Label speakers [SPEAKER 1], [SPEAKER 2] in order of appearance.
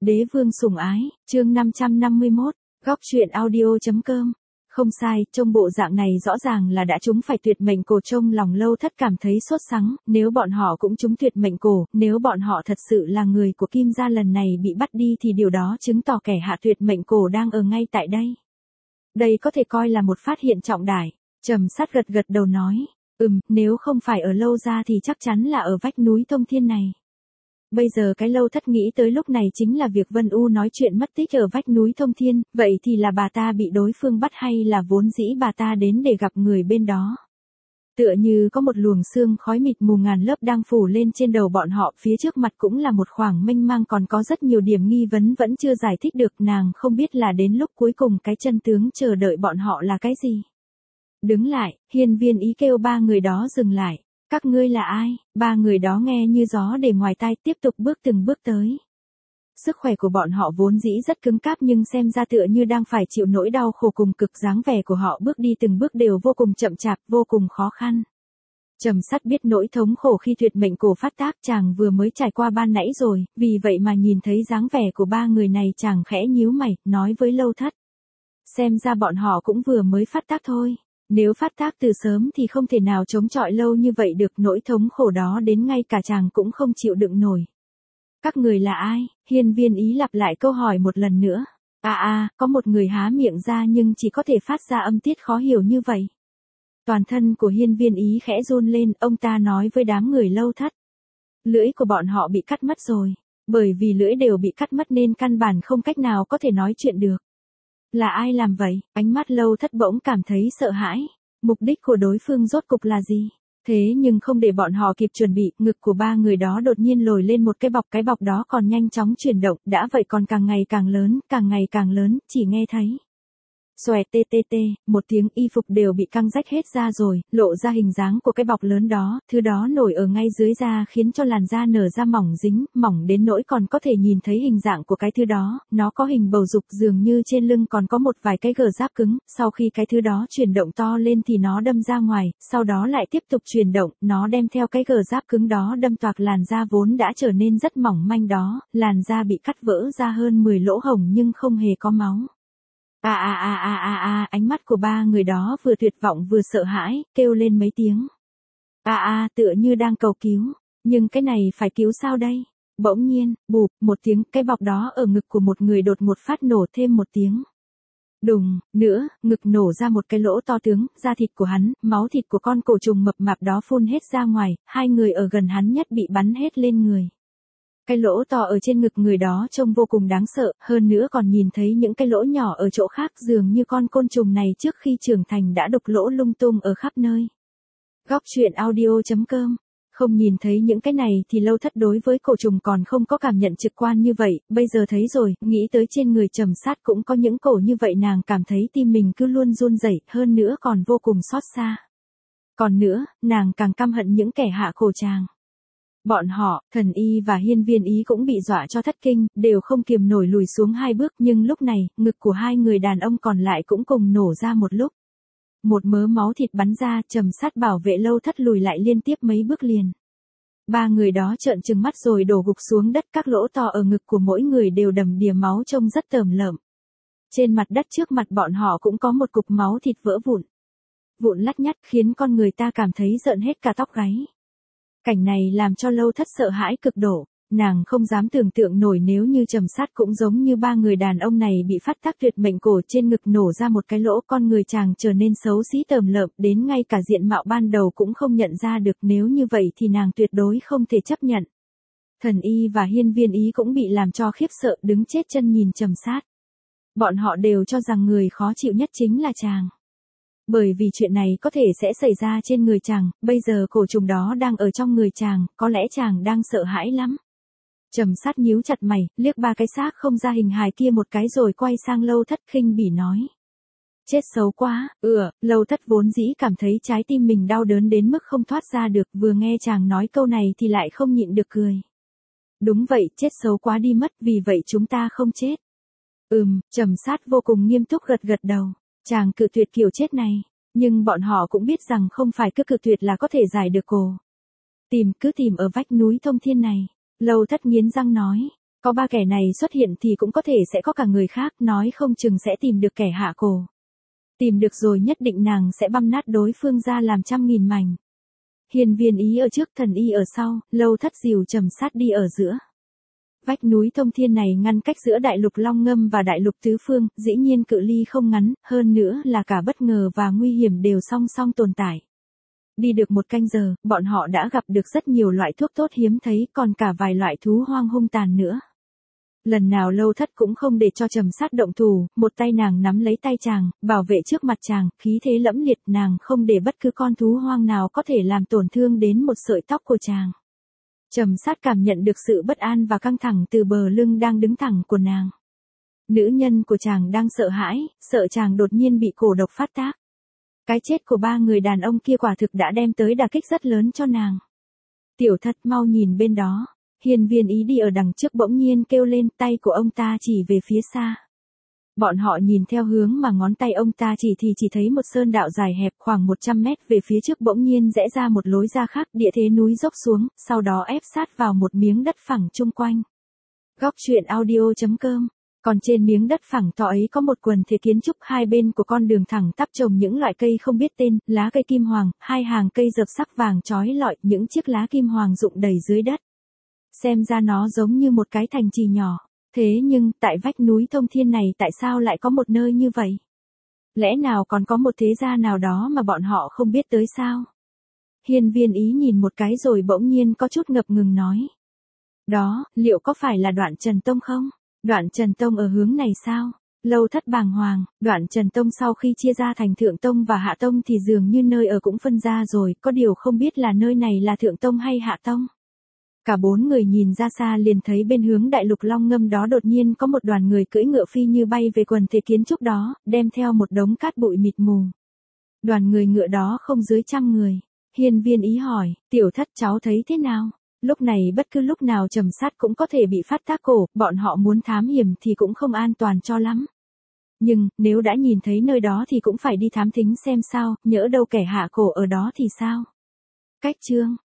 [SPEAKER 1] Đế vương sủng ái, chương 551, góc truyện audio.com. Không sai, trông bộ dạng này rõ ràng là đã trúng phải tuyệt mệnh cổ. Trông lòng Lâu Thất cảm thấy sốt sắng, nếu bọn họ cũng trúng tuyệt mệnh cổ, nếu bọn họ thật sự là người của Kim gia lần này bị bắt đi thì điều đó chứng tỏ kẻ hạ tuyệt mệnh cổ đang ở ngay tại đây. Đây có thể coi là một phát hiện trọng đại. Trầm Sát gật gật đầu nói, nếu không phải ở Lâu gia thì chắc chắn là ở vách núi Thông Thiên này. Bây giờ cái Lâu Thất nghĩ tới lúc này chính là việc Vân U nói chuyện mất tích ở vách núi Thông Thiên, vậy thì là bà ta bị đối phương bắt hay là vốn dĩ bà ta đến để gặp người bên đó. Tựa như có một luồng sương khói mịt mù ngàn lớp đang phủ lên trên đầu bọn họ, phía trước mặt cũng là một khoảng mênh mang, còn có rất nhiều điểm nghi vấn vẫn chưa giải thích được. Nàng không biết là đến lúc cuối cùng cái chân tướng chờ đợi bọn họ là cái gì. Đứng lại, Hiên Viên Ý kêu ba người đó dừng lại. Các ngươi là ai? Ba người đó nghe như gió để ngoài tai, tiếp tục bước từng bước tới. Sức khỏe của bọn họ vốn dĩ rất cứng cáp nhưng xem ra tựa như đang phải chịu nỗi đau khổ cùng cực. Dáng vẻ của họ bước đi từng bước đều vô cùng chậm chạp, vô cùng khó khăn. Trầm Sát biết nỗi thống khổ khi tuyệt mệnh cổ phát tác, chàng vừa mới trải qua ban nãy rồi, vì vậy mà nhìn thấy dáng vẻ của ba người này chàng khẽ nhíu mày, nói với Lâu Thất. Xem ra bọn họ cũng vừa mới phát tác thôi. Nếu phát tác từ sớm thì không thể nào chống chọi lâu như vậy được, nỗi thống khổ đó đến ngay cả chàng cũng không chịu đựng nổi. Các người là ai? Hiên Viên Ý lặp lại câu hỏi một lần nữa. Có một người há miệng ra nhưng chỉ có thể phát ra âm tiết khó hiểu như vậy. Toàn thân của Hiên Viên Ý khẽ run lên, ông ta nói với đám người Lâu Thất. Lưỡi của bọn họ bị cắt mất rồi. Bởi vì lưỡi đều bị cắt mất nên căn bản không cách nào có thể nói chuyện được. Là ai làm vậy? Ánh mắt Lâu Thất bỗng cảm thấy sợ hãi. Mục đích của đối phương rốt cục là gì? Thế nhưng không để bọn họ kịp chuẩn bị, ngực của ba người đó đột nhiên lồi lên một cái bọc đó còn nhanh chóng chuyển động, đã vậy còn càng ngày càng lớn, chỉ nghe thấy. Xoẹt tê tê tê, một tiếng, y phục đều bị căng rách hết ra rồi, lộ ra hình dáng của cái bọc lớn đó, thứ đó nổi ở ngay dưới da khiến cho làn da nở ra mỏng dính, mỏng đến nỗi còn có thể nhìn thấy hình dạng của cái thứ đó, nó có hình bầu dục, dường như trên lưng còn có một vài cái gờ giáp cứng, sau khi cái thứ đó chuyển động to lên thì nó đâm ra ngoài, sau đó lại tiếp tục chuyển động, nó đem theo cái gờ giáp cứng đó đâm toạc làn da vốn đã trở nên rất mỏng manh đó, làn da bị cắt vỡ ra hơn 10 lỗ hổng nhưng không hề có máu. Ánh mắt của ba người đó vừa tuyệt vọng vừa sợ hãi, kêu lên mấy tiếng. Tựa như đang cầu cứu, nhưng cái này phải cứu sao đây? Bỗng nhiên, bụp, một tiếng, cái bọc đó ở ngực của một người đột một phát nổ thêm một tiếng. Đùng, nữa, ngực nổ ra một cái lỗ to tướng, da thịt của hắn, máu thịt của con cổ trùng mập mạp đó phun hết ra ngoài, hai người ở gần hắn nhất bị bắn hết lên người. Cái lỗ to ở trên ngực người đó trông vô cùng đáng sợ, hơn nữa còn nhìn thấy những cái lỗ nhỏ ở chỗ khác, dường như con côn trùng này trước khi trưởng thành đã đục lỗ lung tung ở khắp nơi. Góc truyện audio.com. Không nhìn thấy những cái này thì Lâu Thất đối với cổ trùng còn không có cảm nhận trực quan như vậy, bây giờ thấy rồi, nghĩ tới trên người Trầm Sát cũng có những cổ như vậy, nàng cảm thấy tim mình cứ luôn run rẩy, hơn nữa còn vô cùng xót xa. Còn nữa, nàng càng căm hận những kẻ hạ cổ chàng. Bọn họ, Thần Y và Hiên Viên Ý cũng bị dọa cho thất kinh, đều không kiềm nổi lùi xuống hai bước, nhưng lúc này, ngực của hai người đàn ông còn lại cũng cùng nổ ra một lúc. Một mớ máu thịt bắn ra, Trầm Sát bảo vệ Lâu Thất lùi lại liên tiếp mấy bước liền. Ba người đó trợn trừng mắt rồi đổ gục xuống đất, các lỗ to ở ngực của mỗi người đều đầm đìa máu trông rất tởm lợm. Trên mặt đất trước mặt bọn họ cũng có một cục máu thịt vỡ vụn. Vụn lắt nhắt khiến con người ta cảm thấy rợn hết cả tóc gáy. Cảnh này làm cho Lâu Thất sợ hãi cực độ, nàng không dám tưởng tượng nổi nếu như Trầm Sát cũng giống như ba người đàn ông này bị phát tác tuyệt mệnh cổ, trên ngực nổ ra một cái lỗ, con người chàng trở nên xấu xí tởm lợm, đến ngay cả diện mạo ban đầu cũng không nhận ra được, nếu như vậy thì nàng tuyệt đối không thể chấp nhận. Thần Y và Hiên Viên Ý cũng bị làm cho khiếp sợ, đứng chết chân nhìn Trầm Sát. Bọn họ đều cho rằng người khó chịu nhất chính là chàng. Bởi vì chuyện này có thể sẽ xảy ra trên người chàng, bây giờ cổ trùng đó đang ở trong người chàng, có lẽ chàng đang sợ hãi lắm. Trầm Sát nhíu chặt mày, liếc ba cái xác không ra hình hài kia một cái rồi quay sang Lâu Thất khinh bỉ nói. Chết xấu quá, Lâu Thất vốn dĩ cảm thấy trái tim mình đau đớn đến mức không thoát ra được, vừa nghe chàng nói câu này thì lại không nhịn được cười. Đúng vậy, chết xấu quá đi mất, vì vậy chúng ta không chết. Trầm Sát vô cùng nghiêm túc gật gật đầu. Chàng cự tuyệt kiểu chết này, nhưng bọn họ cũng biết rằng không phải cứ cự tuyệt là có thể giải được cổ. Cứ tìm ở vách núi Thông Thiên này, Lâu Thất nghiến răng nói. Có ba kẻ này xuất hiện thì cũng có thể sẽ có cả người khác, nói không chừng sẽ tìm được kẻ hạ cổ. Tìm được rồi nhất định nàng sẽ băm nát đối phương ra làm trăm nghìn mảnh. Hiên Viên Ý ở trước, Thần Y ở sau, Lâu Thất dìu Trầm Sát đi ở giữa. Vách núi thông thiên này ngăn cách giữa đại lục Long Ngâm và đại lục Tứ Phương, dĩ nhiên cự ly không ngắn, hơn nữa là cả bất ngờ và nguy hiểm đều song song tồn tại. Đi được một canh giờ, bọn họ đã gặp được rất nhiều loại thuốc tốt hiếm thấy, còn cả vài loại thú hoang hung tàn nữa. Lần nào Lâu Thất cũng không để cho Trầm Sát động thủ, một tay nàng nắm lấy tay chàng, bảo vệ trước mặt chàng, khí thế lẫm liệt, nàng không để bất cứ con thú hoang nào có thể làm tổn thương đến một sợi tóc của chàng. Trầm Sát cảm nhận được sự bất an và căng thẳng từ bờ lưng đang đứng thẳng của nàng. Nữ nhân của chàng đang sợ hãi, sợ chàng đột nhiên bị cổ độc phát tác. Cái chết của ba người đàn ông kia quả thực đã đem tới đả kích rất lớn cho nàng. Tiểu Thất, mau nhìn bên đó. Hiên Viên Ý đi ở đằng trước bỗng nhiên kêu lên, tay của ông ta chỉ về phía xa. Bọn họ nhìn theo hướng mà ngón tay ông ta chỉ thì chỉ thấy một sơn đạo dài hẹp khoảng 100 mét về phía trước bỗng nhiên rẽ ra một lối ra khác, địa thế núi dốc xuống, sau đó ép sát vào một miếng đất phẳng chung quanh. Góc truyện audio.com. Còn trên miếng đất phẳng to ấy có một quần thể kiến trúc, hai bên của con đường thẳng tắp trồng những loại cây không biết tên, lá cây kim hoàng, hai hàng cây dợp sắc vàng chói lọi, những chiếc lá kim hoàng rụng đầy dưới đất. Xem ra nó giống như một cái thành trì nhỏ. Thế nhưng, tại vách núi thông thiên này tại sao lại có một nơi như vậy? Lẽ nào còn có một thế gia nào đó mà bọn họ không biết tới sao? Hiên Viên Ý nhìn một cái rồi bỗng nhiên có chút ngập ngừng nói. Đó, liệu có phải là Đoạn Trần Tông không? Đoạn Trần Tông ở hướng này sao? Lâu Thất bàng hoàng, Đoạn Trần Tông sau khi chia ra thành Thượng Tông và Hạ Tông thì dường như nơi ở cũng phân ra rồi, có điều không biết là nơi này là Thượng Tông hay Hạ Tông. Cả bốn người nhìn ra xa liền thấy bên hướng đại lục Long Ngâm đó đột nhiên có một đoàn người cưỡi ngựa phi như bay về quần thể kiến trúc đó, đem theo một đống cát bụi mịt mù. Đoàn người ngựa đó không dưới 100 người. Hiên Viên Ý hỏi, Tiểu Thất cháu thấy thế nào? Lúc này bất cứ lúc nào Trầm Sát cũng có thể bị phát tác cổ, bọn họ muốn thám hiểm thì cũng không an toàn cho lắm. Nhưng, nếu đã nhìn thấy nơi đó thì cũng phải đi thám thính xem sao, nhỡ đâu kẻ hạ cổ ở đó thì sao? Cách chương